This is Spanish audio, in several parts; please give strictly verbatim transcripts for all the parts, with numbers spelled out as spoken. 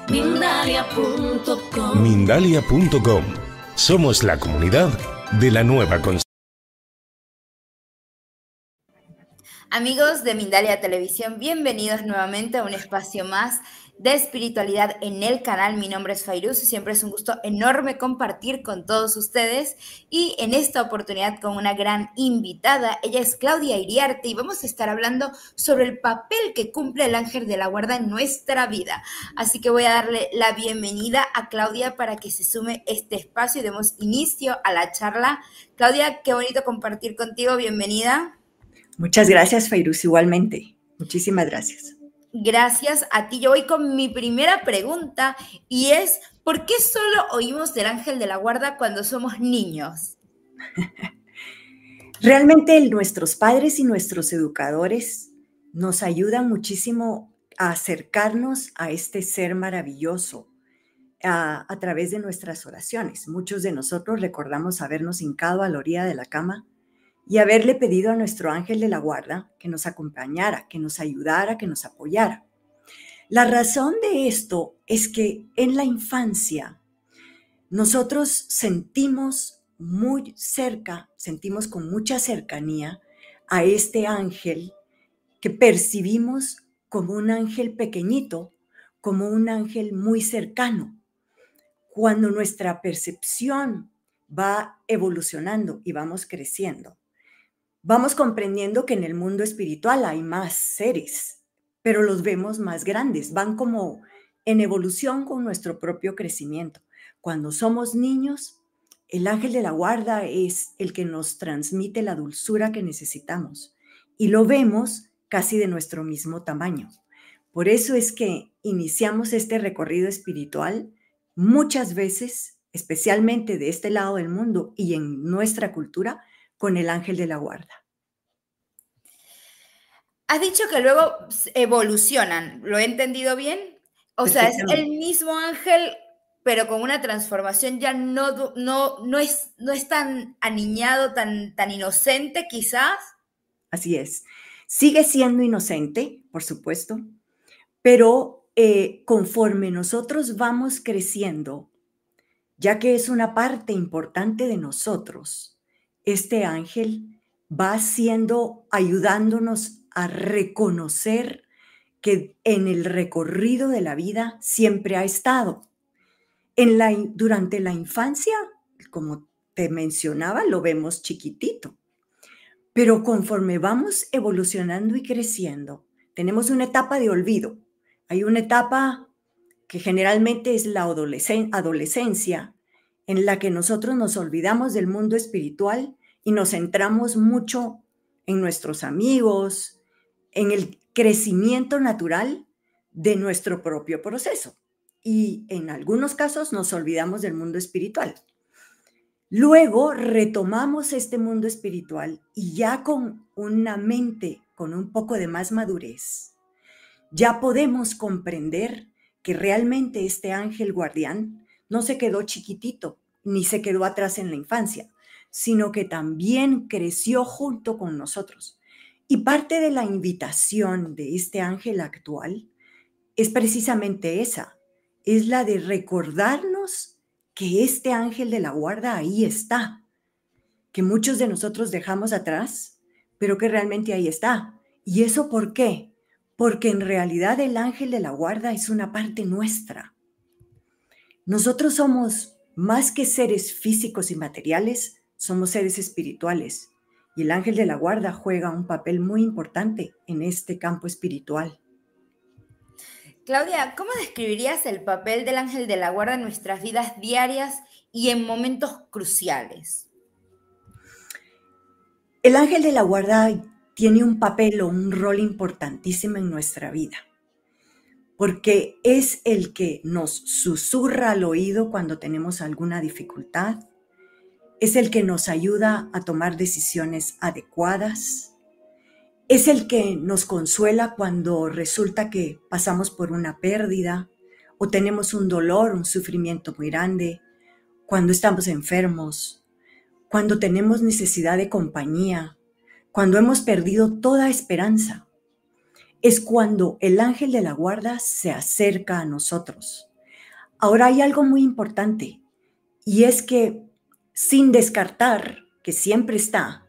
Mindalia punto com. Mindalia punto com. Somos la comunidad de la nueva conciencia. Amigos de Mindalia Televisión, bienvenidos nuevamente a un espacio más de espiritualidad en el canal. Mi nombre es Fairuz y siempre es un gusto enorme compartir con todos ustedes, y en esta oportunidad con una gran invitada. Ella es Claudia Iriarte y vamos a estar hablando sobre el papel que cumple el ángel de la guarda en nuestra vida. Así que voy a darle la bienvenida a Claudia para que se sume este espacio y demos inicio a la charla. Claudia, qué bonito compartir contigo, bienvenida. Muchas gracias, Fairuz, igualmente. Muchísimas gracias. Gracias a ti. Yo voy con mi primera pregunta y es, ¿por qué solo oímos del ángel de la guarda cuando somos niños? Realmente nuestros padres y nuestros educadores nos ayudan muchísimo a acercarnos a este ser maravilloso a, a través de nuestras oraciones. Muchos de nosotros recordamos habernos hincado a la orilla de la cama y haberle pedido a nuestro ángel de la guarda que nos acompañara, que nos ayudara, que nos apoyara. La razón de esto es que en la infancia nosotros sentimos muy cerca, sentimos con mucha cercanía a este ángel que percibimos como un ángel pequeñito, como un ángel muy cercano. Cuando nuestra percepción va evolucionando y vamos creciendo, vamos comprendiendo que en el mundo espiritual hay más seres, pero los vemos más grandes, van como en evolución con nuestro propio crecimiento. Cuando somos niños, el ángel de la guarda es el que nos transmite la dulzura que necesitamos y lo vemos casi de nuestro mismo tamaño. Por eso es que iniciamos este recorrido espiritual muchas veces, especialmente de este lado del mundo y en nuestra cultura, con el ángel de la guarda. Has dicho que luego evolucionan, ¿lo he entendido bien? O sea, es el mismo ángel, pero con una transformación, ya no, no, no, es, no es tan aniñado, tan, tan inocente quizás. Así es. Sigue siendo inocente, por supuesto, pero eh, conforme nosotros vamos creciendo, ya que es una parte importante de nosotros, este ángel va siendo, ayudándonos a reconocer que en el recorrido de la vida siempre ha estado. En la, durante la infancia, como te mencionaba, lo vemos chiquitito, pero conforme vamos evolucionando y creciendo, tenemos una etapa de olvido. Hay una etapa que generalmente es la adolescen- adolescencia, en la que nosotros nos olvidamos del mundo espiritual y nos centramos mucho en nuestros amigos, en el crecimiento natural de nuestro propio proceso. Y en algunos casos nos olvidamos del mundo espiritual. Luego retomamos este mundo espiritual y ya con una mente, con un poco de más madurez, ya podemos comprender que realmente este ángel guardián no se quedó chiquitito ni se quedó atrás en la infancia, sino que también creció junto con nosotros. Y parte de la invitación de este ángel actual es precisamente esa, es la de recordarnos que este ángel de la guarda ahí está, que muchos de nosotros dejamos atrás, pero que realmente ahí está. ¿Y eso por qué? Porque en realidad el ángel de la guarda es una parte nuestra. Nosotros somos más que seres físicos y materiales, somos seres espirituales. Y el ángel de la guarda juega un papel muy importante en este campo espiritual. Claudia, ¿cómo describirías el papel del ángel de la guarda en nuestras vidas diarias y en momentos cruciales? El ángel de la guarda tiene un papel o un rol importantísimo en nuestra vida, porque es el que nos susurra al oído cuando tenemos alguna dificultad, es el que nos ayuda a tomar decisiones adecuadas, es el que nos consuela cuando resulta que pasamos por una pérdida o tenemos un dolor, un sufrimiento muy grande, cuando estamos enfermos, cuando tenemos necesidad de compañía, cuando hemos perdido toda esperanza. Es cuando el ángel de la guarda se acerca a nosotros Ahora hay algo muy importante y es que sin descartar que siempre está,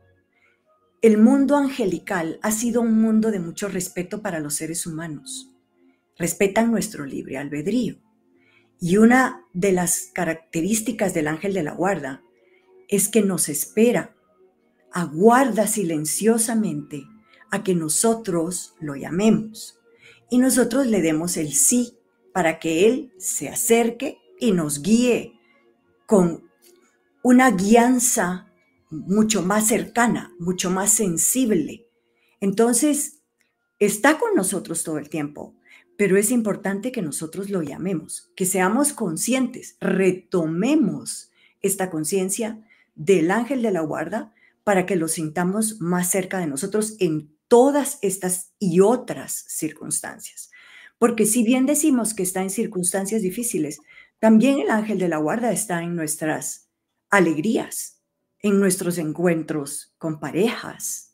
el mundo angelical ha sido un mundo de mucho respeto para los seres humanos. Respetan nuestro libre albedrío. Y una de las características del ángel de la guarda es que nos espera, aguarda silenciosamente a que nosotros lo llamemos y nosotros le demos el sí para que él se acerque y nos guíe con una guianza mucho más cercana, mucho más sensible. Entonces, está con nosotros todo el tiempo, pero es importante que nosotros lo llamemos, que seamos conscientes, retomemos esta conciencia del ángel de la guarda para que lo sintamos más cerca de nosotros en todas estas y otras circunstancias. Porque si bien decimos que está en circunstancias difíciles, también el ángel de la guarda está en nuestras alegrías, en nuestros encuentros con parejas,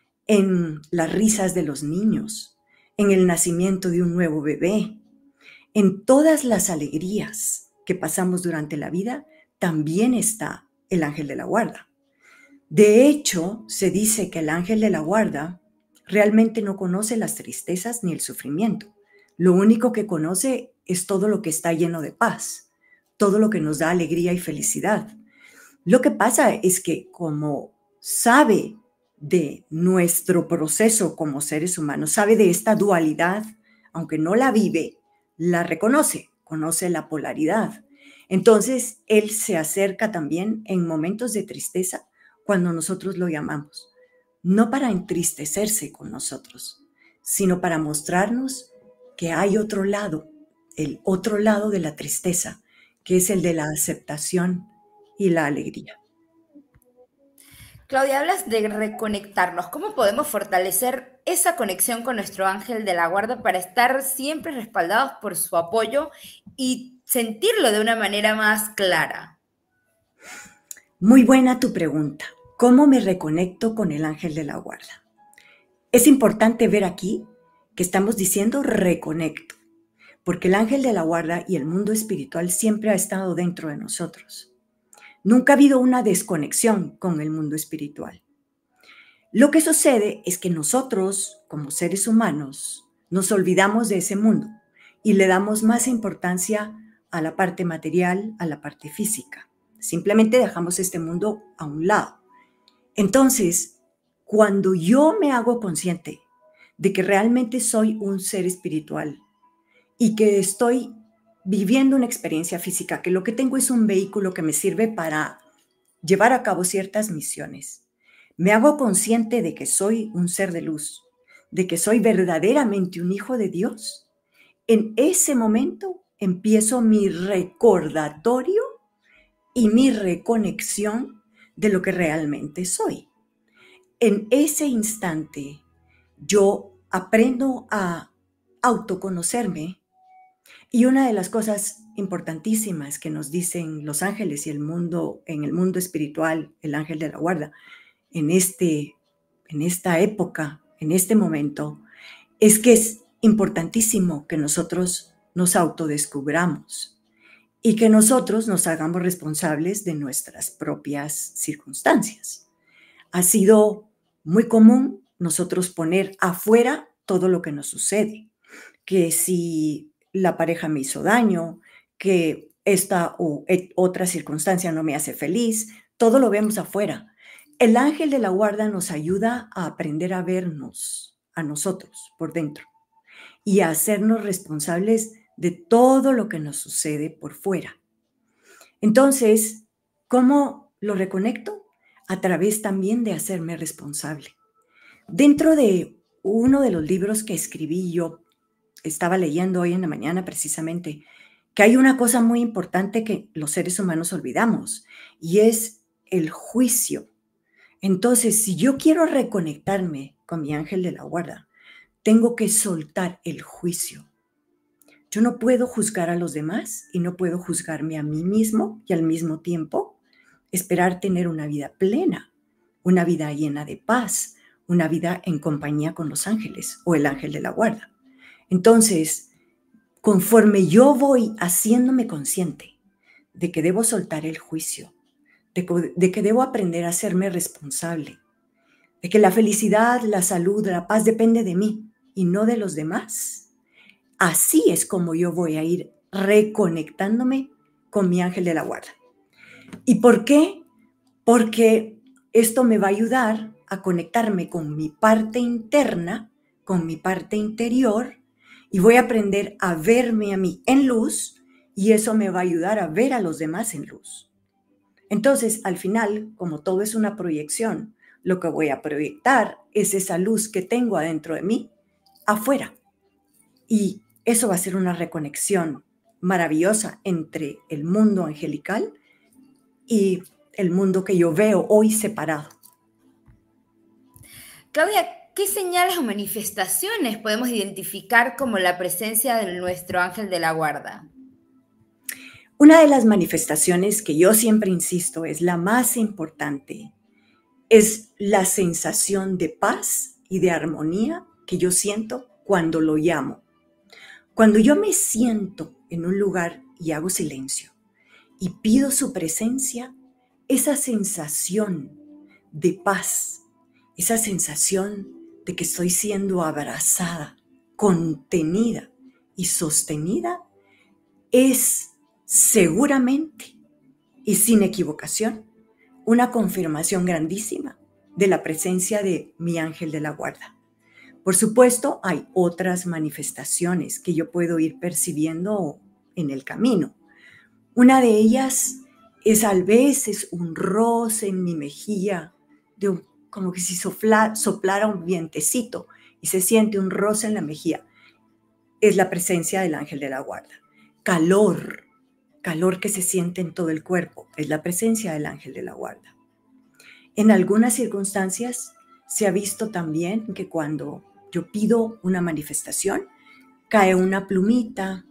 en las risas de los niños, en el nacimiento de un nuevo bebé, en todas las alegrías que pasamos durante la vida, también está el ángel de la guarda. De hecho, se dice que el ángel de la guarda realmente no conoce las tristezas ni el sufrimiento. Lo único que conoce es todo lo que está lleno de paz, todo lo que nos da alegría y felicidad. Lo que pasa es que como sabe de nuestro proceso como seres humanos, sabe de esta dualidad, aunque no la vive, la reconoce, conoce la polaridad. Entonces, él se acerca también en momentos de tristeza cuando nosotros lo llamamos, no para entristecerse con nosotros, sino para mostrarnos que hay otro lado, el otro lado de la tristeza, que es el de la aceptación y la alegría. Claudia, hablas de reconectarnos. ¿Cómo podemos fortalecer esa conexión con nuestro ángel de la guarda para estar siempre respaldados por su apoyo y sentirlo de una manera más clara? Muy buena tu pregunta. ¿Cómo me reconecto con el ángel de la guarda? Es importante ver aquí que estamos diciendo reconecto, porque el ángel de la guarda y el mundo espiritual siempre ha estado dentro de nosotros. Nunca ha habido una desconexión con el mundo espiritual. Lo que sucede es que nosotros, como seres humanos, nos olvidamos de ese mundo y le damos más importancia a la parte material, a la parte física. Simplemente dejamos este mundo a un lado. Entonces, cuando yo me hago consciente de que realmente soy un ser espiritual y que estoy viviendo una experiencia física, que lo que tengo es un vehículo que me sirve para llevar a cabo ciertas misiones, me hago consciente de que soy un ser de luz, de que soy verdaderamente un hijo de Dios. En ese momento empiezo mi recordatorio y mi reconexión de lo que realmente soy. En ese instante, yo aprendo a autoconocerme y una de las cosas importantísimas que nos dicen los ángeles y el mundo, en el mundo espiritual, el ángel de la guarda, en, este, en esta época, en este momento, es que es importantísimo que nosotros nos autodescubramos y que nosotros nos hagamos responsables de nuestras propias circunstancias. Ha sido muy común nosotros poner afuera todo lo que nos sucede, que si la pareja me hizo daño, que esta o otra circunstancia no me hace feliz, todo lo vemos afuera. El ángel de la guarda nos ayuda a aprender a vernos a nosotros por dentro y a hacernos responsables de todo lo que nos sucede por fuera. Entonces, ¿cómo lo reconecto? A través también de hacerme responsable. Dentro de uno de los libros que escribí, yo estaba leyendo hoy en la mañana precisamente, que hay una cosa muy importante que los seres humanos olvidamos, y es el juicio. Entonces, si yo quiero reconectarme con mi ángel de la guarda, tengo que soltar el juicio. Yo no puedo juzgar a los demás y no puedo juzgarme a mí mismo y al mismo tiempo esperar tener una vida plena, una vida llena de paz, una vida en compañía con los ángeles o el ángel de la guarda. Entonces, conforme yo voy haciéndome consciente de que debo soltar el juicio, de que, de que debo aprender a hacerme responsable, de que la felicidad, la salud, la paz depende de mí y no de los demás, así es como yo voy a ir reconectándome con mi ángel de la guarda. ¿Y por qué? Porque esto me va a ayudar a conectarme con mi parte interna, con mi parte interior, y voy a aprender a verme a mí en luz, y eso me va a ayudar a ver a los demás en luz. Entonces, al final, como todo es una proyección, lo que voy a proyectar es esa luz que tengo adentro de mí, afuera. Y eso va a ser una reconexión maravillosa entre el mundo angelical y el mundo que yo veo hoy separado. Claudia, ¿qué señales o manifestaciones podemos identificar como la presencia de nuestro ángel de la guarda? Una de las manifestaciones que yo siempre insisto es la más importante, es la sensación de paz y de armonía que yo siento cuando lo llamo. Cuando yo me siento en un lugar y hago silencio y pido su presencia, esa sensación de paz, esa sensación de que estoy siendo abrazada, contenida y sostenida, es seguramente y sin equivocación una confirmación grandísima de la presencia de mi ángel de la guarda. Por supuesto, hay otras manifestaciones que yo puedo ir percibiendo en el camino. Una de ellas es a veces un roce en mi mejilla, de un, como que si sopla, soplara un vientecito y se siente un roce en la mejilla. Es la presencia del ángel de la guarda. Calor, calor que se siente en todo el cuerpo, es la presencia del ángel de la guarda. En algunas circunstancias se ha visto también que cuando yo pido una manifestación, cae una plumita.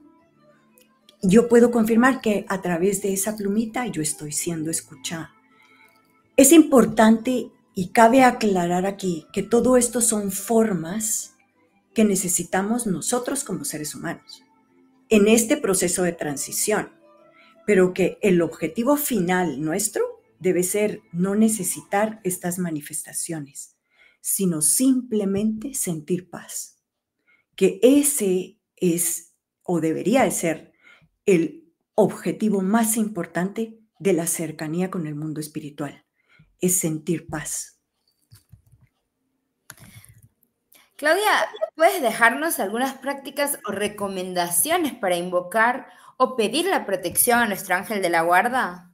Yo puedo confirmar que a través de esa plumita yo estoy siendo escuchada. Es importante y cabe aclarar aquí que todo esto son formas que necesitamos nosotros como seres humanos en este proceso de transición, pero que el objetivo final nuestro debe ser no necesitar estas manifestaciones, sino simplemente sentir paz. Que ese es o debería de ser el objetivo más importante de la cercanía con el mundo espiritual, es sentir paz. Claudia, ¿puedes dejarnos algunas prácticas o recomendaciones para invocar o pedir la protección a nuestro ángel de la guarda?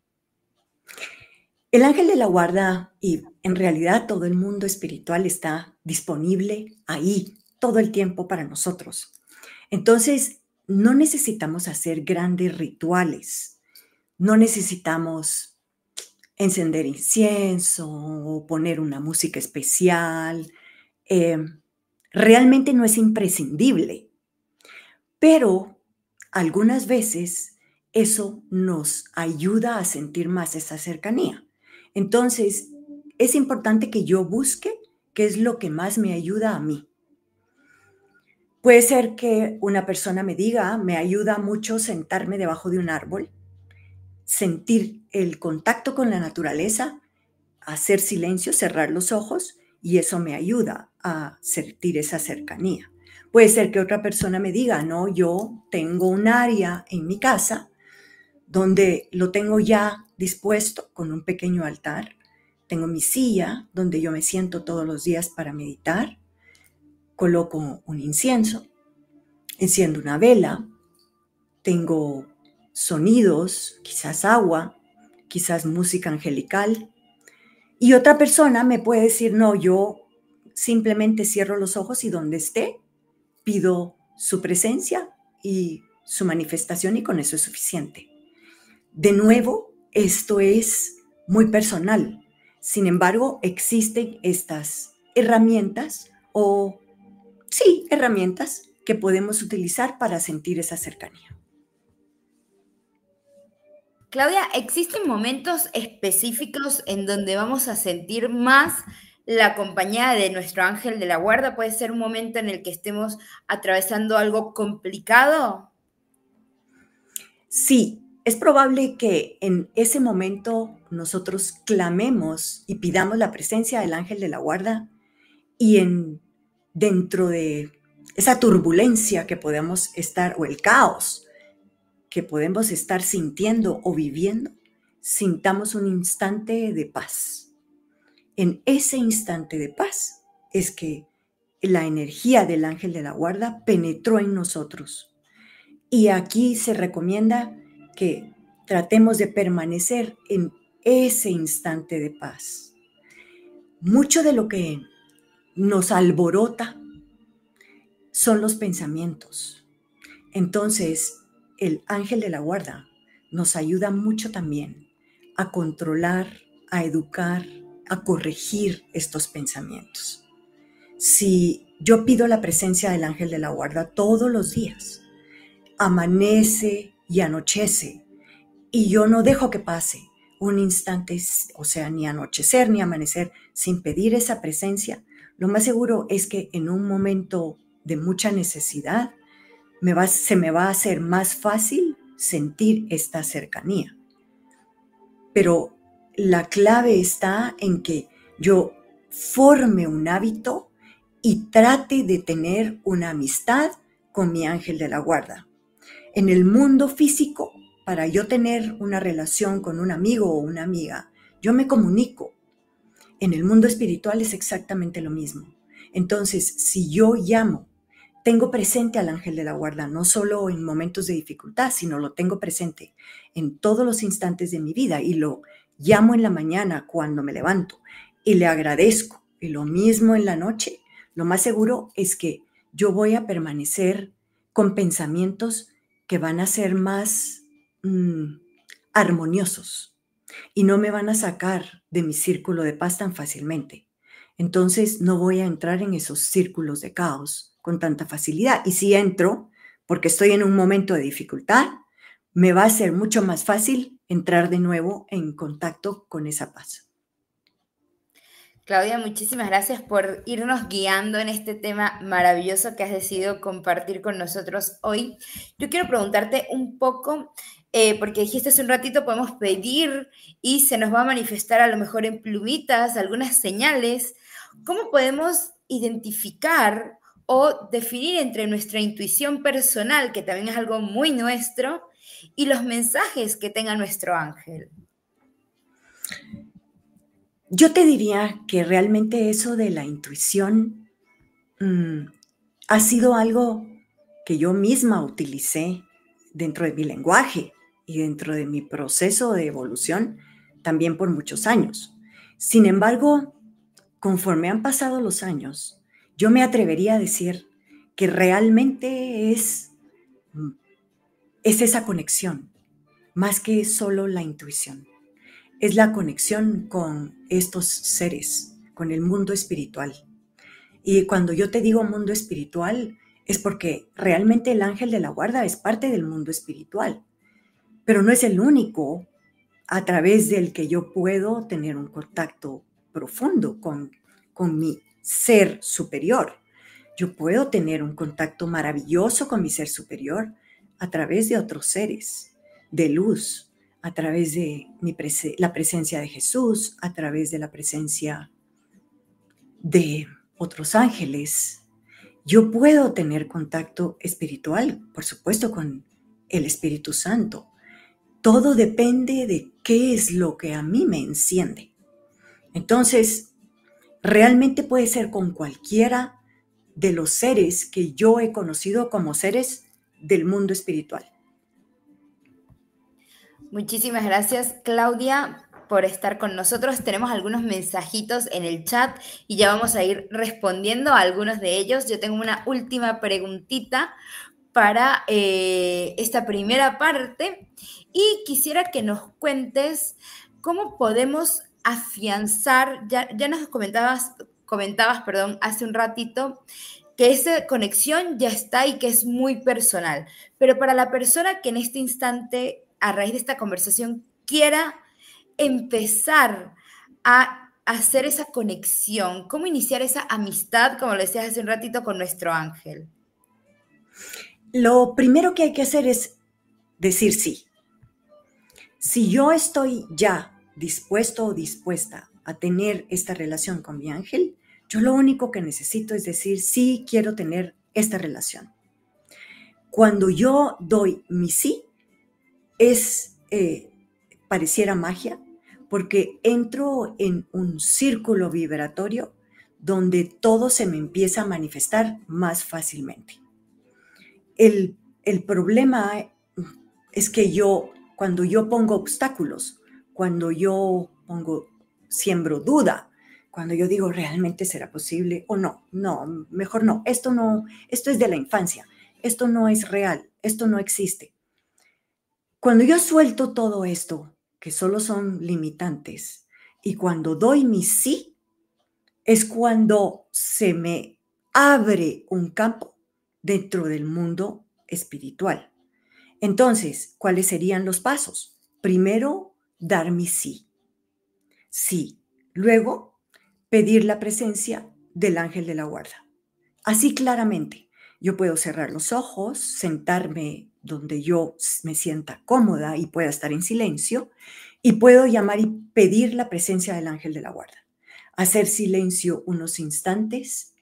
El ángel de la guarda y en realidad todo el mundo espiritual está disponible ahí todo el tiempo para nosotros. Entonces, no necesitamos hacer grandes rituales, no necesitamos encender incienso o poner una música especial. Eh, realmente no es imprescindible, pero algunas veces eso nos ayuda a sentir más esa cercanía. Entonces, es importante que yo busque qué es lo que más me ayuda a mí. Puede ser que una persona me diga, me ayuda mucho sentarme debajo de un árbol, sentir el contacto con la naturaleza, hacer silencio, cerrar los ojos, y eso me ayuda a sentir esa cercanía. Puede ser que otra persona me diga, no, yo tengo un área en mi casa donde lo tengo ya dispuesto con un pequeño altar. Tengo mi silla donde yo me siento todos los días para meditar. Coloco un incienso, enciendo una vela, tengo sonidos, quizás agua, quizás música angelical. Y otra persona me puede decir, no, yo simplemente cierro los ojos y donde esté, pido su presencia y su manifestación y con eso es suficiente. De nuevo, esto es muy personal. Sin embargo, existen estas herramientas o, sí, herramientas que podemos utilizar para sentir esa cercanía. Claudia, ¿existen momentos específicos en donde vamos a sentir más la compañía de nuestro ángel de la guarda puede ser un momento en el que estemos atravesando algo complicado. Sí, es probable que en ese momento nosotros clamemos y pidamos la presencia del ángel de la guarda y en, dentro de esa turbulencia que podemos estar, o el caos que podemos estar sintiendo o viviendo, sintamos un instante de paz. En ese instante de paz es que la energía del ángel de la guarda penetró en nosotros. Y aquí se recomienda que tratemos de permanecer en ese instante de paz. Mucho de lo que nos alborota son los pensamientos. Entonces, el ángel de la guarda nos ayuda mucho también a controlar, a educar, a corregir estos pensamientos. Si yo pido la presencia del ángel de la guarda todos los días, amanece y anochece, y yo no dejo que pase un instante, o sea, ni anochecer ni amanecer, sin pedir esa presencia, lo más seguro es que en un momento de mucha necesidad me va, se me va a hacer más fácil sentir esta cercanía. Pero la clave está en que yo forme un hábito y trate de tener una amistad con mi ángel de la guarda. En el mundo físico, para yo tener una relación con un amigo o una amiga, yo me comunico. En el mundo espiritual es exactamente lo mismo. Entonces, si yo llamo, tengo presente al ángel de la guarda, no solo en momentos de dificultad, sino lo tengo presente en todos los instantes de mi vida y lo llamo en la mañana cuando me levanto y le agradezco. Y lo mismo en la noche, lo más seguro es que yo voy a permanecer con pensamientos que van a ser más mmm, armoniosos y no me van a sacar de mi círculo de paz tan fácilmente. Entonces no voy a entrar en esos círculos de caos con tanta facilidad. Y si entro, porque estoy en un momento de dificultad, me va a ser mucho más fácil entrar de nuevo en contacto con esa paz. Claudia, muchísimas gracias por irnos guiando en este tema maravilloso que has decidido compartir con nosotros hoy. Yo quiero preguntarte un poco, eh, porque dijiste hace un ratito, podemos pedir y se nos va a manifestar a lo mejor en plumitas algunas señales. ¿Cómo podemos identificar o definir entre nuestra intuición personal, que también es algo muy nuestro, y los mensajes que tenga nuestro ángel? Yo te diría que realmente eso de la intuición mmm, ha sido algo que yo misma utilicé dentro de mi lenguaje y dentro de mi proceso de evolución también por muchos años. Sin embargo, conforme han pasado los años, yo me atrevería a decir que realmente es, es esa conexión, más que solo la intuición. Es la conexión con estos seres, con el mundo espiritual. Y cuando yo te digo mundo espiritual, es porque realmente el ángel de la guarda es parte del mundo espiritual, pero no es el único a través del que yo puedo tener un contacto profundo con, con mi ser superior. Yo puedo tener un contacto maravilloso con mi ser superior a través de otros seres de luz, a través de mi prese- la presencia de Jesús, a través de la presencia de otros ángeles. Yo puedo tener contacto espiritual, por supuesto, con el Espíritu Santo. Todo depende de qué es lo que a mí me enciende. Entonces, realmente puede ser con cualquiera de los seres que yo he conocido como seres del mundo espiritual. Muchísimas gracias, Claudia, por estar con nosotros. Tenemos algunos mensajitos en el chat y ya vamos a ir respondiendo a algunos de ellos. Yo tengo una última preguntita para eh, esta primera parte y quisiera que nos cuentes cómo podemos afianzar, ya, ya nos comentabas, comentabas perdón, hace un ratito, que esa conexión ya está y que es muy personal, pero para la persona que en este instante, a raíz de esta conversación, quiera empezar a hacer esa conexión? ¿Cómo iniciar esa amistad, como lo decías hace un ratito, con nuestro ángel? Lo primero que hay que hacer es decir sí. Si yo estoy ya dispuesto o dispuesta a tener esta relación con mi ángel, yo lo único que necesito es decir sí, quiero tener esta relación. Cuando yo doy mi sí, es, eh, pareciera magia, porque entro en un círculo vibratorio donde todo se me empieza a manifestar más fácilmente. El, el problema es que yo, cuando yo pongo obstáculos, cuando yo pongo, siembro duda, cuando yo digo, ¿realmente será posible o no? No, mejor no. Esto no, esto es de la infancia. Esto no es real. Esto no existe. Cuando yo suelto todo esto, que solo son limitantes, y cuando doy mi sí, es cuando se me abre un campo dentro del mundo espiritual. Entonces, ¿cuáles serían los pasos? Primero, dar mi sí. Sí. Luego, pedir la presencia del ángel de la guarda. Así claramente. Yo puedo cerrar los ojos, sentarme donde yo me sienta cómoda y pueda estar en silencio, y puedo llamar y pedir la presencia del ángel de la guarda. Hacer silencio unos instantes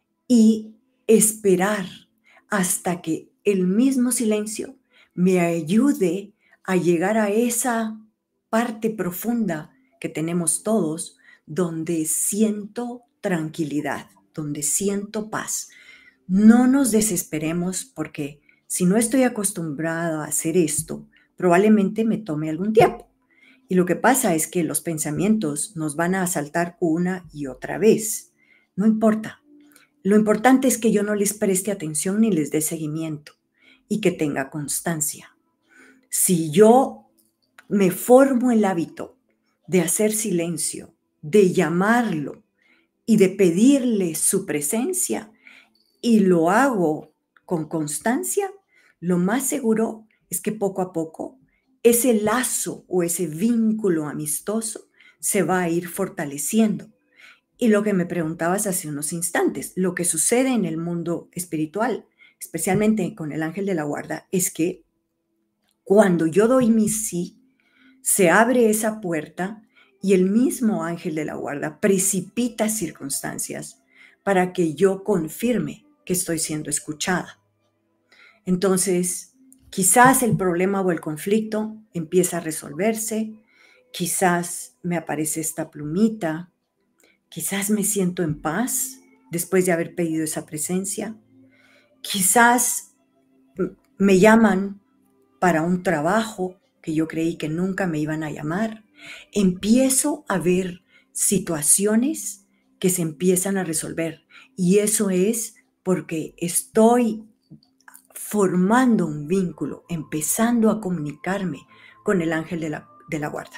y esperar hasta que el mismo silencio me ayude a llegar a esa parte profunda que tenemos todos, donde siento tranquilidad, donde siento paz. No nos desesperemos, porque si no estoy acostumbrada a hacer esto, probablemente me tome algún tiempo. Y lo que pasa es que los pensamientos nos van a asaltar una y otra vez. No importa. Lo importante es que yo no les preste atención ni les dé seguimiento y que tenga constancia. Si yo me formo el hábito de hacer silencio, de llamarlo y de pedirle su presencia, y lo hago con constancia, lo más seguro es que poco a poco ese lazo o ese vínculo amistoso se va a ir fortaleciendo. Y lo que me preguntabas hace unos instantes, lo que sucede en el mundo espiritual, especialmente con el ángel de la guarda, es que cuando yo doy mi sí, se abre esa puerta y el mismo ángel de la guarda precipita circunstancias para que yo confirme que estoy siendo escuchada. Entonces, quizás el problema o el conflicto empieza a resolverse, quizás me aparece esta plumita, quizás me siento en paz después de haber pedido esa presencia, quizás me llaman para un trabajo que yo creí que nunca me iban a llamar. Empiezo a ver situaciones que se empiezan a resolver, y eso es porque estoy formando un vínculo, empezando a comunicarme con el ángel de la, de la guarda.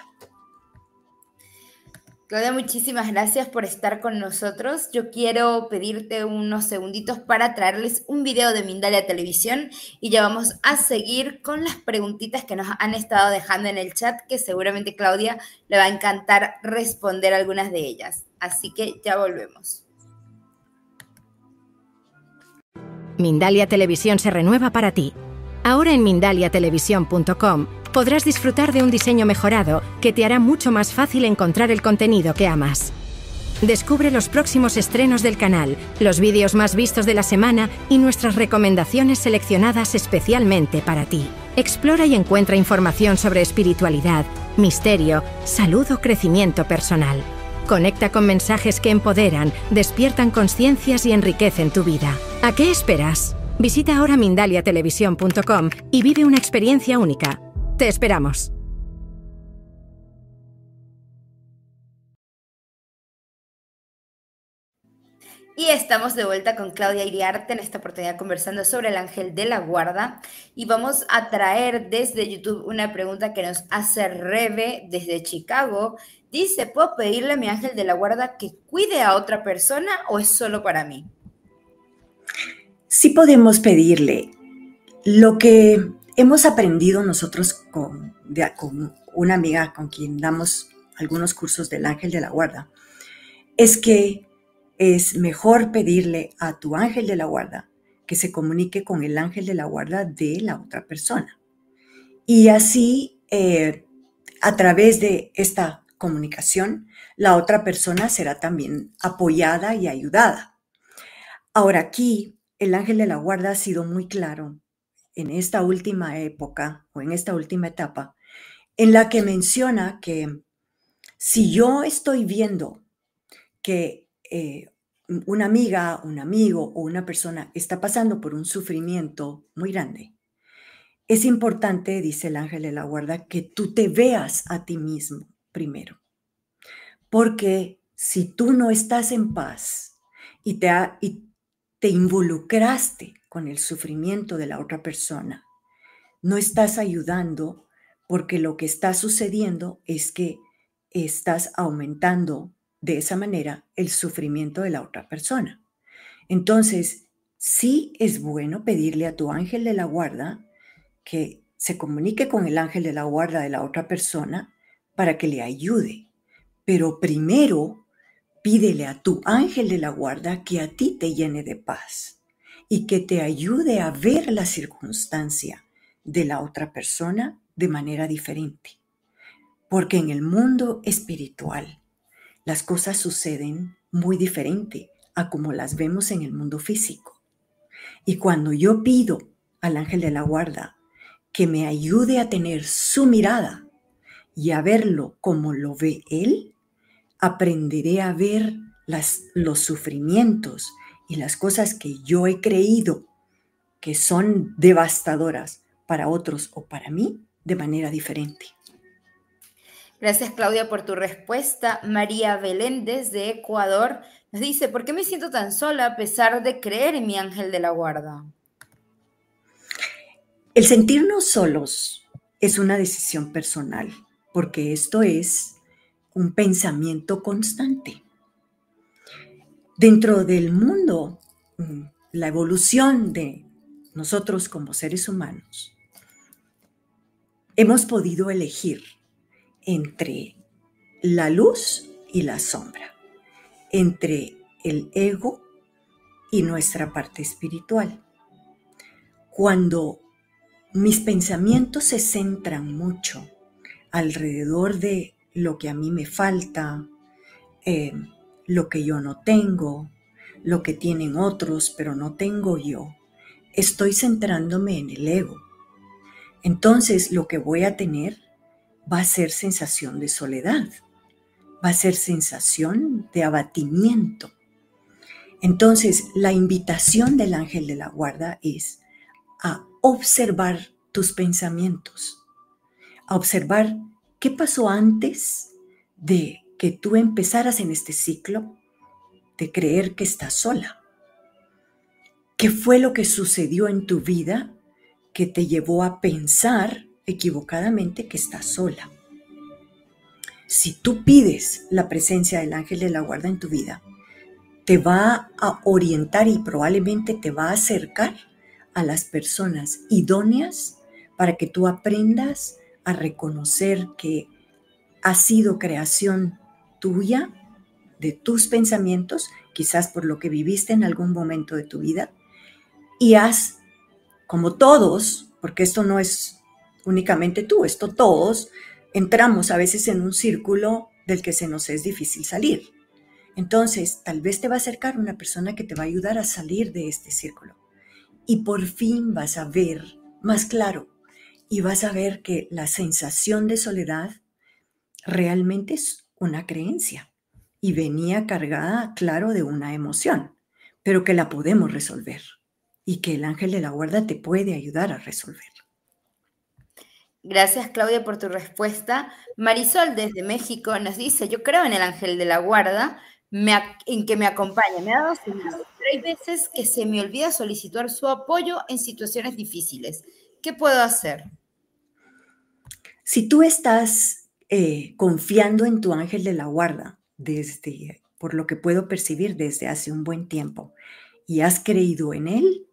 Claudia, muchísimas gracias por estar con nosotros. Yo quiero pedirte unos segunditos para traerles un video de Mindalia Televisión y ya vamos a seguir con las preguntitas que nos han estado dejando en el chat, que seguramente Claudia le va a encantar responder algunas de ellas. Así que ya volvemos. Mindalia Televisión se renueva para ti. Ahora en mindalia televisión punto com podrás disfrutar de un diseño mejorado que te hará mucho más fácil encontrar el contenido que amas. Descubre los próximos estrenos del canal, los vídeos más vistos de la semana y nuestras recomendaciones seleccionadas especialmente para ti. Explora y encuentra información sobre espiritualidad, misterio, salud o crecimiento personal. Conecta con mensajes que empoderan, despiertan conciencias y enriquecen tu vida. ¿A qué esperas? Visita ahora mindalia televisión punto com y vive una experiencia única. Te esperamos. Y estamos de vuelta con Claudia Iriarte, en esta oportunidad conversando sobre el ángel de la guarda. Y vamos a traer desde YouTube una pregunta que nos hace Rebe desde Chicago. Dice, ¿puedo pedirle a mi ángel de la guarda que cuide a otra persona o es solo para mí? Sí podemos pedirle. Lo que hemos aprendido nosotros con, de, con una amiga con quien damos algunos cursos del ángel de la guarda, es que es mejor pedirle a tu ángel de la guarda que se comunique con el ángel de la guarda de la otra persona. Y así, eh, a través de esta comunicación, la otra persona será también apoyada y ayudada. Ahora aquí, el ángel de la guarda ha sido muy claro en esta última época o en esta última etapa, en la que menciona que si yo estoy viendo que eh, una amiga, un amigo o una persona está pasando por un sufrimiento muy grande, es importante, dice el ángel de la guarda, que tú te veas a ti mismo primero. Porque si tú no estás en paz y te, ha, y te involucraste con el sufrimiento de la otra persona, no estás ayudando, porque lo que está sucediendo es que estás aumentando de esa manera el sufrimiento de la otra persona. Entonces, sí es bueno pedirle a tu ángel de la guarda que se comunique con el ángel de la guarda de la otra persona para que le ayude. Pero primero, pídele a tu ángel de la guarda que a ti te llene de paz y que te ayude a ver la circunstancia de la otra persona de manera diferente. Porque en el mundo espiritual las cosas suceden muy diferente a como las vemos en el mundo físico. Y cuando yo pido al ángel de la guarda que me ayude a tener su mirada y a verlo como lo ve él, aprenderé a ver las, los sufrimientos y las cosas que yo he creído que son devastadoras para otros o para mí de manera diferente. Gracias, Claudia, por tu respuesta. María Belén, desde Ecuador, nos dice, ¿por qué me siento tan sola a pesar de creer en mi ángel de la guarda? El sentirnos solos es una decisión personal, porque esto es un pensamiento constante. Dentro del mundo, la evolución de nosotros como seres humanos, hemos podido elegir entre la luz y la sombra, entre el ego y nuestra parte espiritual. Cuando mis pensamientos se centran mucho alrededor de lo que a mí me falta, eh, lo que yo no tengo, lo que tienen otros pero no tengo yo, estoy centrándome en el ego. Entonces lo que voy a tener va a ser sensación de soledad, va a ser sensación de abatimiento. Entonces, la invitación del ángel de la guarda es a observar tus pensamientos, a observar qué pasó antes de que tú empezaras en este ciclo de creer que estás sola. ¿Qué fue lo que sucedió en tu vida que te llevó a pensar equivocadamente que estás sola? Si tú pides la presencia del ángel de la guarda en tu vida, te va a orientar y probablemente te va a acercar a las personas idóneas para que tú aprendas a reconocer que ha sido creación tuya, de tus pensamientos, quizás por lo que viviste en algún momento de tu vida, y has, como todos, porque esto no es únicamente tú, esto todos, entramos a veces en un círculo del que se nos es difícil salir. Entonces, tal vez te va a acercar una persona que te va a ayudar a salir de este círculo. Y por fin vas a ver más claro y vas a ver que la sensación de soledad realmente es una creencia y venía cargada, claro, de una emoción, pero que la podemos resolver y que el ángel de la guarda te puede ayudar a resolver. Gracias, Claudia, por tu respuesta. Marisol, desde México, nos dice, yo creo en el ángel de la guarda, me, en que me acompaña, me ha dado señales, pero hay veces que se me olvida solicitar su apoyo en situaciones difíciles. ¿Qué puedo hacer? Si tú estás eh, confiando en tu ángel de la guarda, desde, por lo que puedo percibir desde hace un buen tiempo, y has creído en él,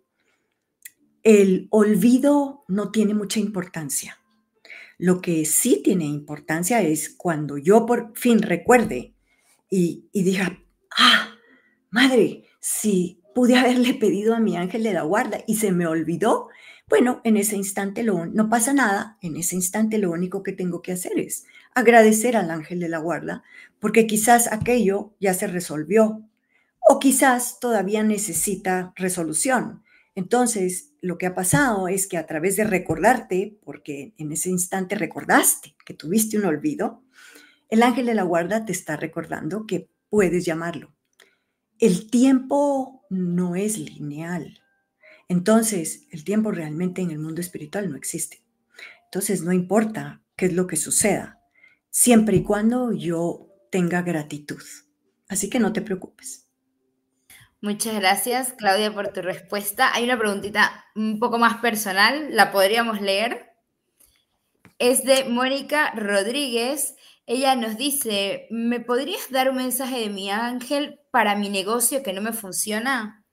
el olvido no tiene mucha importancia. Lo que sí tiene importancia es cuando yo por fin recuerde y, y diga, ah, madre, si pude haberle pedido a mi ángel de la guarda y se me olvidó, bueno, en ese instante lo, no pasa nada, en ese instante lo único que tengo que hacer es agradecer al ángel de la guarda, porque quizás aquello ya se resolvió o quizás todavía necesita resolución. Entonces, lo que ha pasado es que a través de recordarte, porque en ese instante recordaste que tuviste un olvido, el ángel de la guarda te está recordando que puedes llamarlo. El tiempo no es lineal. Entonces, el tiempo realmente en el mundo espiritual no existe. Entonces, no importa qué es lo que suceda, siempre y cuando yo tenga gratitud. Así que no te preocupes. Muchas gracias, Claudia, por tu respuesta. Hay una preguntita un poco más personal, ¿la podríamos leer? Es de Mónica Rodríguez. Ella nos dice, ¿me podrías dar un mensaje de mi ángel para mi negocio que no me funciona?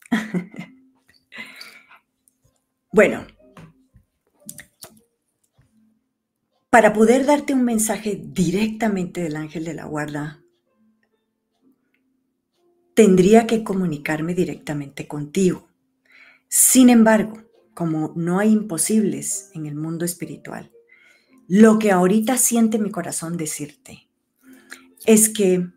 Bueno, para poder darte un mensaje directamente del ángel de la guarda, tendría que comunicarme directamente contigo. Sin embargo, como no hay imposibles en el mundo espiritual, lo que ahorita siente mi corazón decirte es que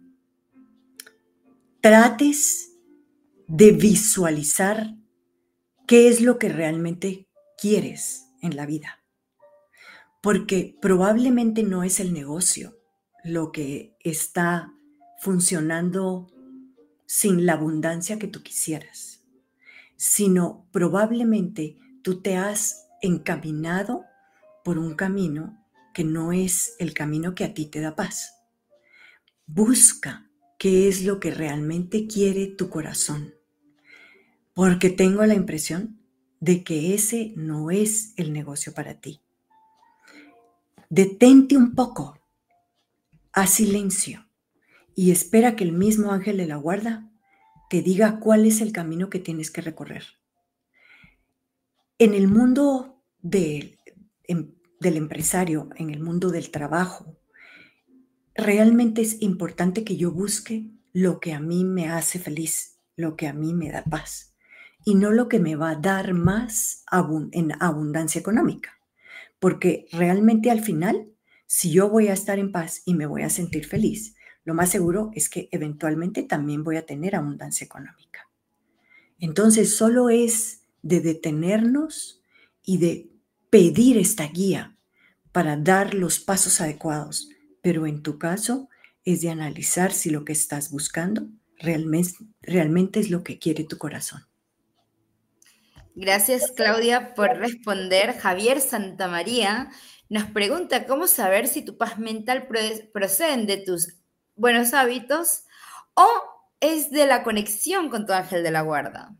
trates de visualizar qué es lo que realmente quieres en la vida. Porque probablemente no es el negocio lo que está funcionando sin la abundancia que tú quisieras, sino probablemente tú te has encaminado por un camino que no es el camino que a ti te da paz. Busca qué es lo que realmente quiere tu corazón, porque tengo la impresión de que ese no es el negocio para ti. Detente un poco, haz silencio y espera que el mismo ángel de la guarda te diga cuál es el camino que tienes que recorrer. En el mundo de, en, del empresario, en el mundo del trabajo, realmente es importante que yo busque lo que a mí me hace feliz, lo que a mí me da paz, y no lo que me va a dar más abund- en abundancia económica. Porque realmente al final, si yo voy a estar en paz y me voy a sentir feliz, lo más seguro es que eventualmente también voy a tener abundancia económica. Entonces, solo es de detenernos y de pedir esta guía para dar los pasos adecuados. Pero en tu caso, es de analizar si lo que estás buscando realmente, realmente es lo que quiere tu corazón. Gracias, Claudia, por responder. Javier Santamaría nos pregunta cómo saber si tu paz mental procede de tus buenos hábitos o es de la conexión con tu ángel de la guarda.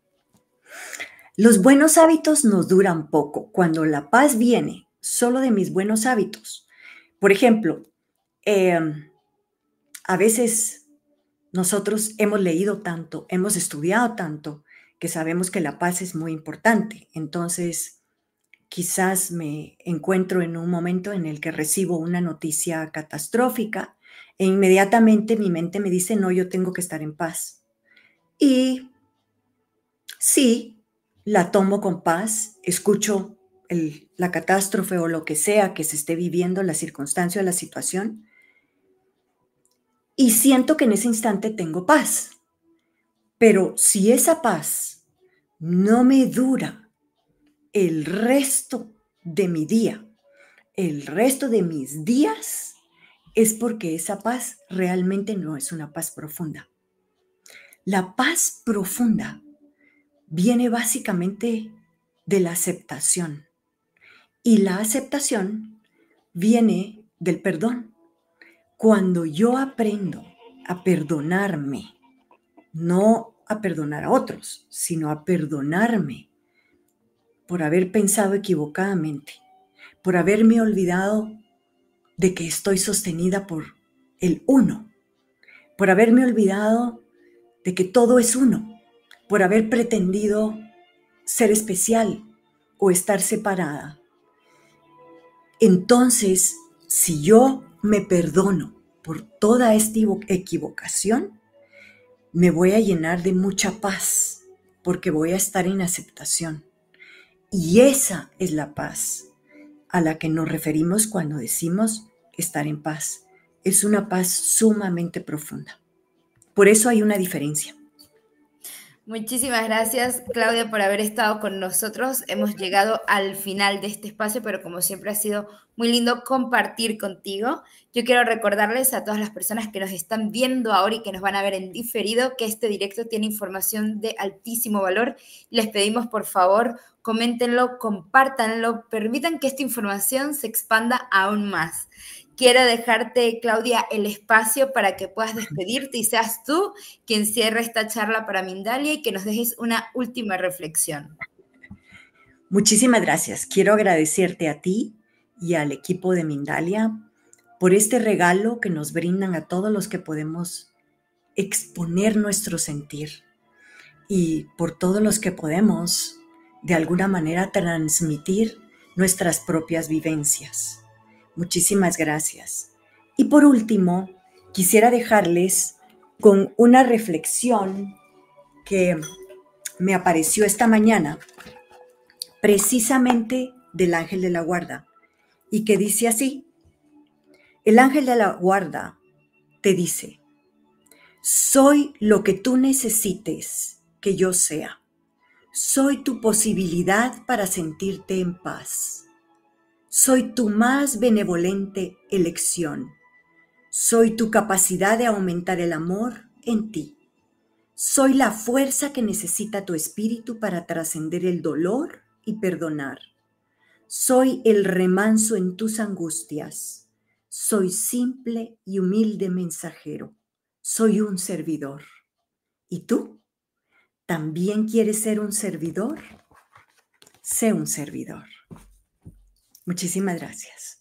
Los buenos hábitos nos duran poco. Cuando la paz viene solo de mis buenos hábitos, por ejemplo, eh, a veces nosotros hemos leído tanto, hemos estudiado tanto, que sabemos que la paz es muy importante. Entonces, quizás me encuentro en un momento en el que recibo una noticia catastrófica e inmediatamente mi mente me dice, no, yo tengo que estar en paz. Y sí, la tomo con paz, escucho el, la catástrofe o lo que sea que se esté viviendo, la circunstancia o la situación, y siento que en ese instante tengo paz. Pero si esa paz no me dura el resto de mi día, el resto de mis días, es porque esa paz realmente no es una paz profunda. La paz profunda viene básicamente de la aceptación. Y la aceptación viene del perdón. Cuando yo aprendo a perdonarme, no a perdonar a otros, sino a perdonarme por haber pensado equivocadamente, por haberme olvidado de que estoy sostenida por el uno, por haberme olvidado de que todo es uno, por haber pretendido ser especial o estar separada. Entonces, si yo me perdono por toda esta equivocación, me voy a llenar de mucha paz porque voy a estar en aceptación. Y esa es la paz a la que nos referimos cuando decimos estar en paz. Es una paz sumamente profunda. Por eso hay una diferencia. Muchísimas gracias, Claudia, por haber estado con nosotros. Hemos llegado al final de este espacio, pero como siempre ha sido muy lindo compartir contigo. Yo quiero recordarles a todas las personas que nos están viendo ahora y que nos van a ver en diferido que este directo tiene información de altísimo valor. Les pedimos, por favor, coméntenlo, compártanlo, permitan que esta información se expanda aún más. Quiero dejarte, Claudia, el espacio para que puedas despedirte y seas tú quien cierre esta charla para Mindalia y que nos dejes una última reflexión. Muchísimas gracias. Quiero agradecerte a ti y al equipo de Mindalia por este regalo que nos brindan a todos los que podemos exponer nuestro sentir y por todos los que podemos, de alguna manera, transmitir nuestras propias vivencias. Muchísimas gracias. Y por último, quisiera dejarles con una reflexión que me apareció esta mañana, precisamente del ángel de la guarda, y que dice así: el ángel de la guarda te dice, soy lo que tú necesites que yo sea. Soy tu posibilidad para sentirte en paz. Soy tu más benevolente elección. Soy tu capacidad de aumentar el amor en ti. Soy la fuerza que necesita tu espíritu para trascender el dolor y perdonar. Soy el remanso en tus angustias. Soy simple y humilde mensajero. Soy un servidor. ¿Y tú? ¿También quieres ser un servidor? Sé un servidor. Muchísimas gracias.